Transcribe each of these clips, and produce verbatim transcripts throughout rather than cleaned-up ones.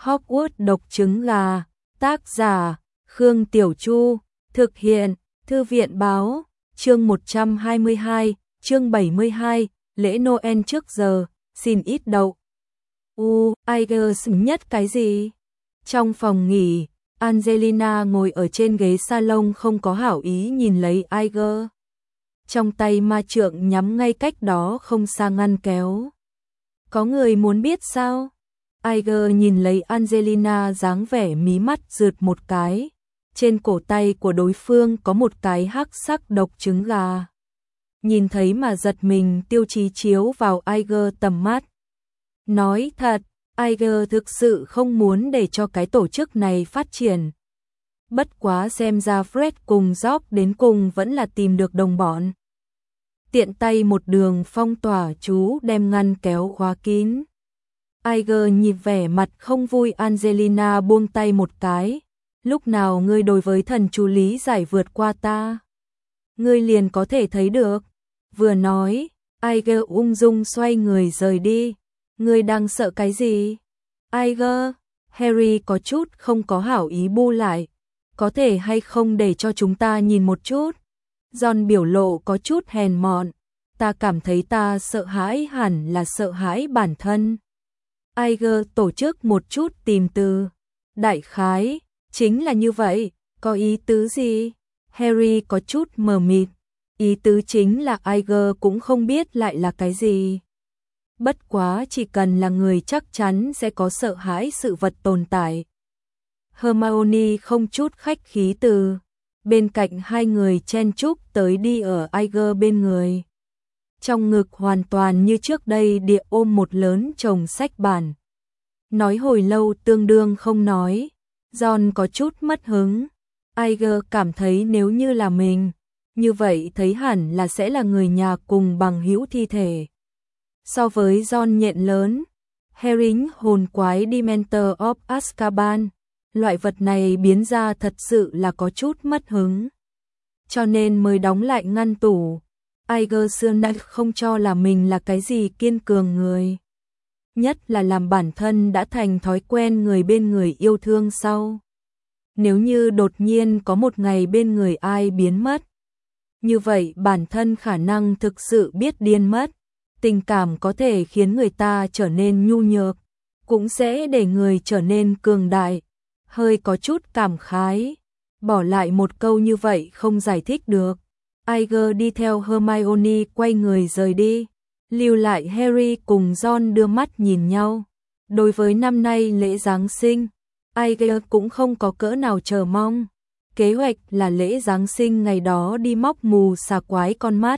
Hogwarts độc trứng gà, tác giả, Khương Tiểu Chu, thực hiện, Thư viện Báo, chương một trăm hai mươi hai, chương bảy mươi hai, lễ Noel trước giờ, xin ít đậu. U, Iger nhất cái gì? Trong phòng nghỉ, Angelina ngồi ở trên ghế salon không có hảo ý nhìn lấy Iger. Trong tay ma trượng nhắm ngay cách đó không xa ngăn kéo. Có người muốn biết sao? Iger nhìn lấy Angelina dáng vẻ mí mắt rượt một cái. Trên cổ tay của đối phương có một cái hắc sắc độc trứng gà. Nhìn thấy mà giật mình, Tiêu Chí chiếu vào Iger tầm mắt. Nói thật, Iger thực sự không muốn để cho cái tổ chức này phát triển. Bất quá xem ra Fred cùng George đến cùng vẫn là tìm được đồng bọn. Tiện tay một đường phong tỏa chú đem ngăn kéo khóa kín. Iger nhìn vẻ mặt không vui Angelina buông tay một cái. Lúc nào ngươi đối với thần chú lý giải vượt qua ta, ngươi liền có thể thấy được. Vừa nói, Iger ung dung xoay người rời đi. Ngươi đang sợ cái gì? Iger, Harry có chút không có hảo ý bu lại. Có thể hay không để cho chúng ta nhìn một chút? Ron biểu lộ có chút hèn mọn. Ta cảm thấy ta sợ hãi hẳn là sợ hãi bản thân. Iger tổ chức một chút tìm từ. Đại khái, chính là như vậy, có ý tứ gì? Harry có chút mờ mịt. Ý tứ chính là Iger cũng không biết lại là cái gì. Bất quá chỉ cần là người chắc chắn sẽ có sợ hãi sự vật tồn tại. Hermione không chút khách khí từ bên cạnh hai người chen chúc tới đi ở Iger bên người. Trong ngực hoàn toàn như trước đây địa ôm một lớn chồng sách bản. Nói hồi lâu tương đương không nói. Ron có chút mất hứng. Iger cảm thấy nếu như là mình, như vậy thấy hẳn là sẽ là người nhà cùng bằng hữu thi thể. So với Ron nhện lớn, Harry hồn quái Dementor of Azkaban, loại vật này biến ra thật sự là có chút mất hứng. Cho nên mới đóng lại ngăn tủ. Iger xưa nay không cho là mình là cái gì kiên cường người. Nhất là làm bản thân đã thành thói quen người bên người yêu thương sau. Nếu như đột nhiên có một ngày bên người ai biến mất, như vậy bản thân khả năng thực sự biết điên mất. Tình cảm có thể khiến người ta trở nên nhu nhược, cũng sẽ để người trở nên cường đại. Hơi có chút cảm khái, bỏ lại một câu như vậy không giải thích được. Iger đi theo Hermione quay người rời đi, lưu lại Harry cùng Ron đưa mắt nhìn nhau. Đối với năm nay lễ Giáng sinh, Iger cũng không có cỡ nào chờ mong. Kế hoạch là lễ Giáng sinh ngày đó đi móc mù xà quái con mắt.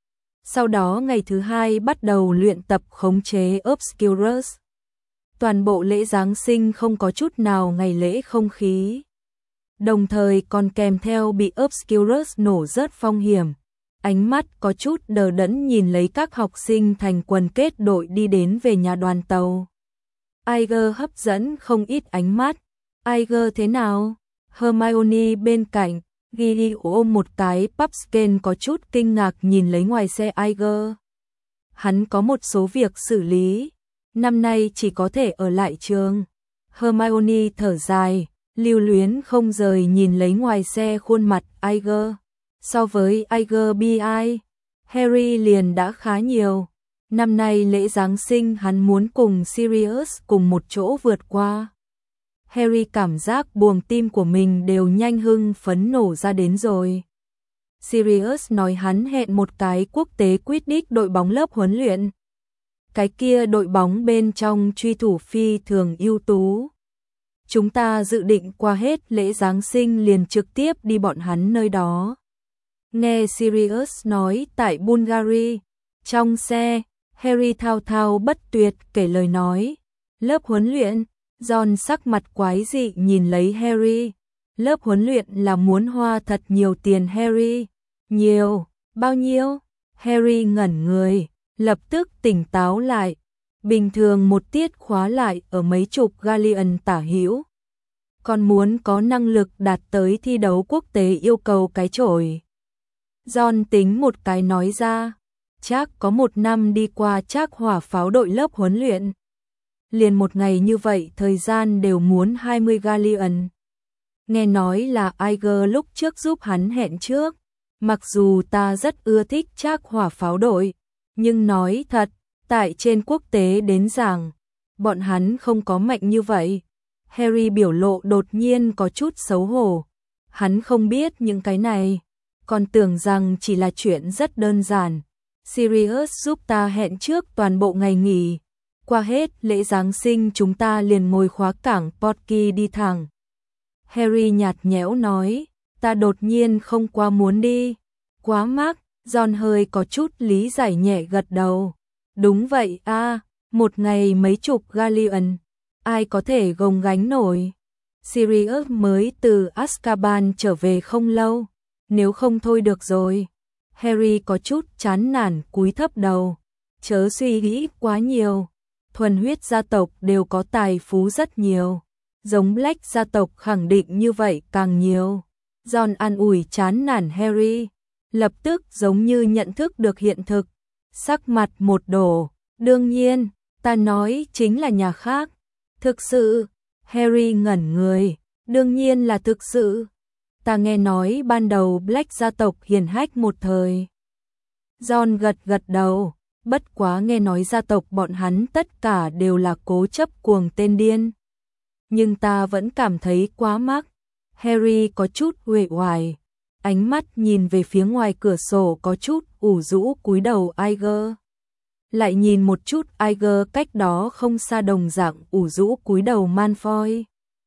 Sau đó ngày thứ hai bắt đầu luyện tập khống chế Obscurus. Toàn bộ lễ Giáng sinh không có chút nào ngày lễ không khí. Đồng thời còn kèm theo bị Obscurus nổ rớt phong hiểm. Ánh mắt có chút đờ đẫn nhìn lấy các học sinh thành quần kết đội đi đến về nhà đoàn tàu. Iger hấp dẫn không ít ánh mắt. Iger thế nào? Hermione bên cạnh, Gigi ôm một cái Pumpkin có chút kinh ngạc nhìn lấy ngoài xe Iger. Hắn có một số việc xử lý, năm nay chỉ có thể ở lại trường. Hermione thở dài, lưu luyến không rời nhìn lấy ngoài xe khuôn mặt Iger. So với Iger bi ai, Harry liền đã khá nhiều. Năm nay lễ Giáng sinh hắn muốn cùng Sirius cùng một chỗ vượt qua. Harry cảm giác buồng tim của mình đều nhanh hưng phấn nổ ra đến rồi. Sirius nói hắn hẹn một cái quốc tế Quidditch đội bóng lớp huấn luyện. Cái kia đội bóng bên trong truy thủ phi thường ưu tú. Chúng ta dự định qua hết lễ Giáng sinh liền trực tiếp đi bọn hắn nơi đó. Nghe Sirius nói tại Bulgari, trong xe, Harry thao thao bất tuyệt kể lời nói. Lớp huấn luyện, Ron sắc mặt quái dị nhìn lấy Harry. Lớp huấn luyện là muốn hoa thật nhiều tiền Harry. Nhiều, bao nhiêu? Harry ngẩn người, lập tức tỉnh táo lại. Bình thường một tiết khóa lại ở mấy chục galleon tả hữu. Còn muốn có năng lực đạt tới thi đấu quốc tế yêu cầu cái chổi. Ron tính một cái nói ra, chắc có một năm đi qua chắc hỏa pháo đội lớp huấn luyện. liền một ngày như vậy thời gian đều muốn hai mươi galleon. Nghe nói là Iger lúc trước giúp hắn hẹn trước, mặc dù ta rất ưa thích Trác hỏa pháo đội, nhưng nói thật, tại trên quốc tế đến giảng, bọn hắn không có mạnh như vậy. Harry biểu lộ đột nhiên có chút xấu hổ, hắn không biết những cái này, còn tưởng rằng chỉ là chuyện rất đơn giản. Sirius giúp ta hẹn trước toàn bộ ngày nghỉ, qua hết lễ Giáng sinh chúng ta liền ngồi khóa cảng Porky đi thẳng. Harry nhạt nhẽo nói, ta đột nhiên không quá muốn đi. Quá mắc, Ron hơi có chút lý giải nhẹ gật đầu. Đúng vậy a, à, một ngày mấy chục galleon, ai có thể gồng gánh nổi. Sirius mới từ Azkaban trở về không lâu, nếu không thôi được rồi. Harry có chút chán nản cúi thấp đầu, chớ suy nghĩ quá nhiều. Thuần huyết gia tộc đều có tài phú rất nhiều, giống Black gia tộc khẳng định như vậy càng nhiều. Ron an ủi chán nản Harry, lập tức giống như nhận thức được hiện thực, sắc mặt một đổ. Đương nhiên, ta nói chính là nhà khác. Thực sự, Harry ngẩn người, đương nhiên là thực sự. Ta nghe nói ban đầu Black gia tộc hiển hách một thời. Ron gật gật đầu, bất quá nghe nói gia tộc bọn hắn tất cả đều là cố chấp cuồng tên điên. Nhưng ta vẫn cảm thấy quá mắc. Harry có chút uể oải, ánh mắt nhìn về phía ngoài cửa sổ có chút ủ rũ cúi đầu Iger. Lại nhìn một chút Iger cách đó không xa đồng dạng ủ rũ cúi đầu Malfoy.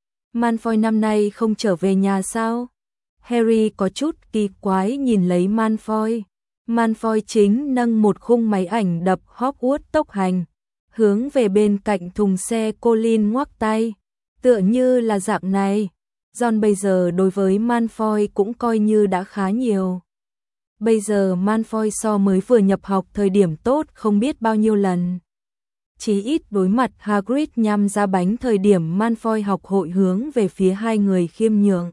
Malfoy năm nay không trở về nhà sao? Harry có chút kỳ quái nhìn lấy Malfoy. Malfoy chính nâng một khung máy ảnh đập Hogwarts tốc hành, hướng về bên cạnh thùng xe Colin ngoắc tay, tựa như là dạng này. Ron bây giờ đối với Malfoy cũng coi như đã khá nhiều. Bây giờ Malfoy so mới vừa nhập học thời điểm tốt không biết bao nhiêu lần. Chỉ ít đối mặt Hagrid nhăm ra bánh thời điểm Malfoy học hội hướng về phía hai người khiêm nhường.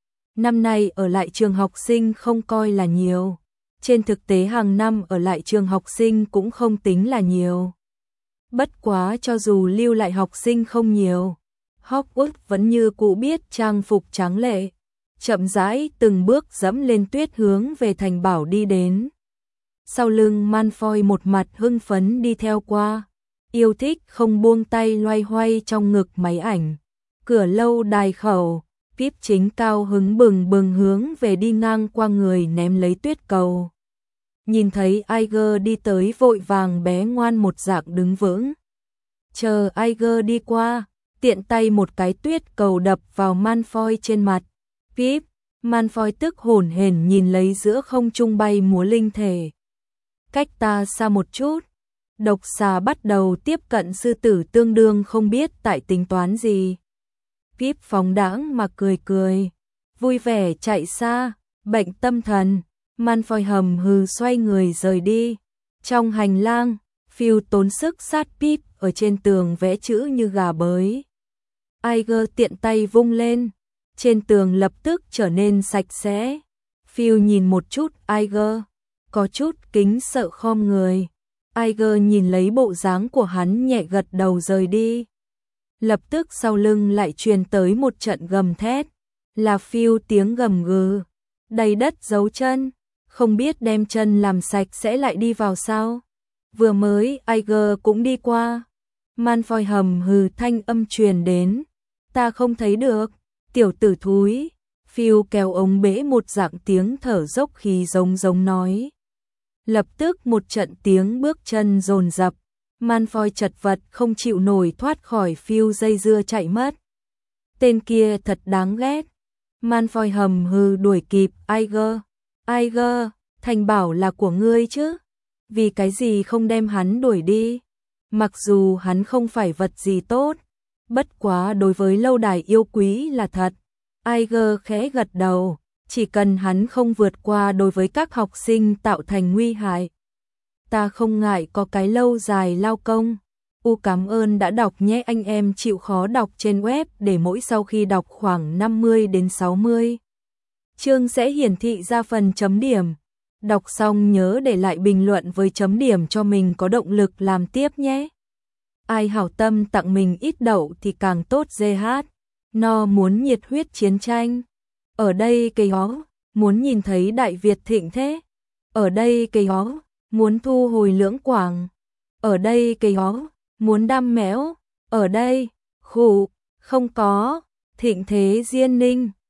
Năm nay ở lại trường học sinh không coi là nhiều. Trên thực tế hàng năm ở lại trường học sinh cũng không tính là nhiều. Bất quá cho dù lưu lại học sinh không nhiều, Hogwarts vẫn như cũ biết trang phục tráng lệ, chậm rãi từng bước dẫm lên tuyết hướng về thành bảo đi đến. Sau lưng Malfoy một mặt hưng phấn đi theo qua, yêu thích không buông tay loay hoay trong ngực máy ảnh. Cửa lâu đài khẩu, Pip chính cao hứng bừng bừng hướng về đi ngang qua người ném lấy tuyết cầu. Nhìn thấy Iger đi tới vội vàng bé ngoan một dạng đứng vững. Chờ Iger đi qua, tiện tay một cái tuyết cầu đập vào Malfoy trên mặt. Pip, Malfoy tức hổn hển nhìn lấy giữa không trung bay múa linh thể. Cách ta xa một chút, độc xà bắt đầu tiếp cận sư tử tương đương không biết tại tính toán gì. Pip phóng đãng mà cười cười, vui vẻ chạy xa, bệnh tâm thần. Malfoy hầm hừ xoay người rời đi. Trong hành lang, Phil tốn sức sát Pip ở trên tường vẽ chữ như gà bới. Iger tiện tay vung lên, trên tường lập tức trở nên sạch sẽ. Phil nhìn một chút Iger, có chút kính sợ khom người. Iger nhìn lấy bộ dáng của hắn nhẹ gật đầu rời đi. Lập tức sau lưng lại truyền tới một trận gầm thét, là Phil tiếng gầm gừ, đầy đất dấu chân, không biết đem chân làm sạch sẽ lại đi vào sao. Vừa mới Iger cũng đi qua. Malfoy hầm hừ thanh âm truyền đến, ta không thấy được, tiểu tử thúi. Phil kéo ống bể một dạng tiếng thở dốc khí giống giống nói. Lập tức một trận tiếng bước chân dồn dập, Malfoy chật vật không chịu nổi thoát khỏi Phil dây dưa chạy mất. Tên kia thật đáng ghét. Malfoy hầm hừ đuổi kịp Iger. Iger, thành bảo là của ngươi chứ? Vì cái gì không đem hắn đuổi đi? Mặc dù hắn không phải vật gì tốt, bất quá đối với lâu đài yêu quý là thật. Iger khẽ gật đầu, chỉ cần hắn không vượt qua đối với các học sinh tạo thành nguy hại. Ta không ngại có cái lâu dài lao công. U cảm ơn đã đọc nhé, anh em chịu khó đọc trên web để mỗi sau khi đọc khoảng năm mươi đến sáu mươi chương sẽ hiển thị ra phần chấm điểm. Đọc xong nhớ để lại bình luận với chấm điểm cho mình có động lực làm tiếp nhé. ai hảo tâm tặng mình ít đậu thì càng tốt dê hát. No muốn nhiệt huyết chiến tranh. Ở đây cây ó, muốn nhìn thấy Đại Việt thịnh thế. Ở đây cây ó, muốn thu hồi Lưỡng Quảng. Ở đây cây ó, muốn đam méo. Ở đây, khụ, không có, thịnh thế Diên Ninh.